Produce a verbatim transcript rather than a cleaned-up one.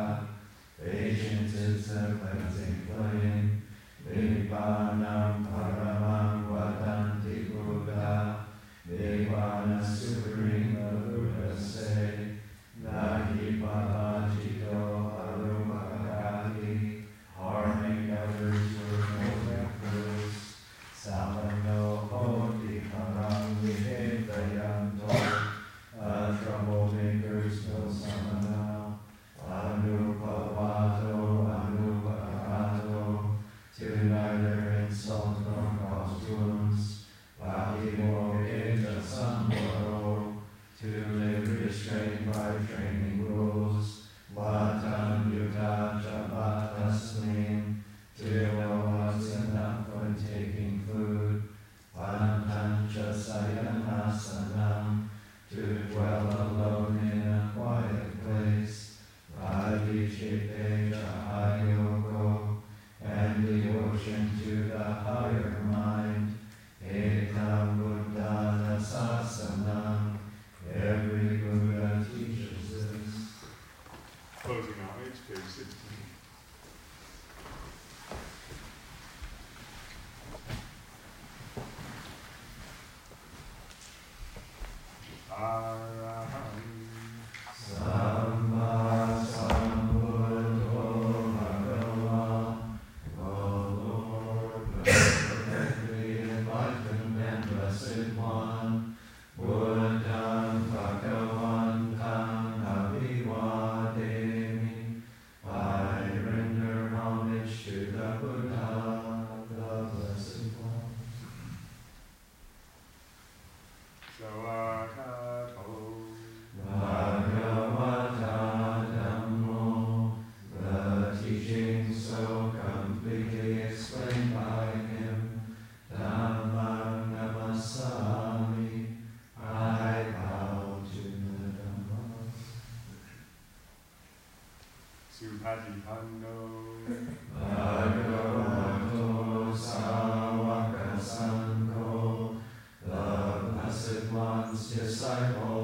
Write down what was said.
Buddha. Patience is the cleansing flame. Nibbānam paramam vadanti Buddha. Nibbāna supreme, the Buddha say. Nahi bhavajito arupagati. Harming others with no reference. Samano hoti param vihetayanto. A troublemakers no samana. Anupavato, anupavato. To neither insult nor cause wounds. Vahimo ita samboro. To live restrained by training rules. Vatan yuta jabatasmin. To know what's enough when taking food. Pantancha sayanasanam. To dwell alone in a quiet place. Radhishite jahayoko. And the ocean to the higher mind. Ekam buddhana sasanam. Every Buddha teaches this. Closing homage, page sixteen. Araham Samma Sambuddho Bhagava. O Lord, perfectly enlightened and blessed one, Buddham Bhagavantam Abhivademi. I render homage to the Buddha, the blessed one. Sawakato Bhagavata Dhammo, the teaching so completely explained by him. Dhammam namasami, I bow to the Dhamma. Subhadipando Bhagavato Sāvaka Sangho, the Blessed One's disciple.